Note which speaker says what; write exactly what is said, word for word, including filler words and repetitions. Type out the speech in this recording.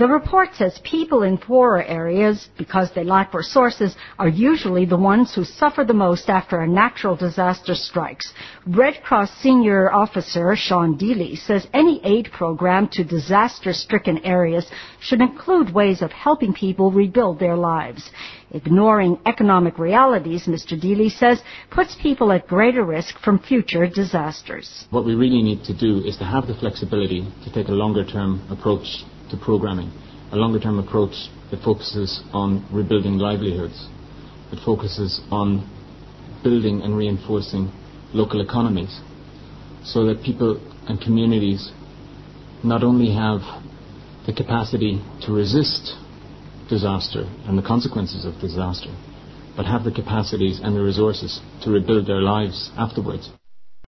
Speaker 1: The report says people in poorer areas, because they lack resources, are usually the ones who suffer the most after a natural disaster strikes. Red Cross Senior Officer Sean Deely says any aid program to disaster-stricken areas should include ways of helping people rebuild their lives. Ignoring economic realities, Mister Deely says, puts people at greater risk from future disasters.
Speaker 2: What we really need to do is to have the flexibility to take a longer-term approach to programming, a longer-term approach that focuses on rebuilding livelihoods, that focuses on building and reinforcing local economies, so that people and communities not only have the capacity to resist disaster and the consequences of disaster, but have the capacities and the resources to rebuild their lives afterwards.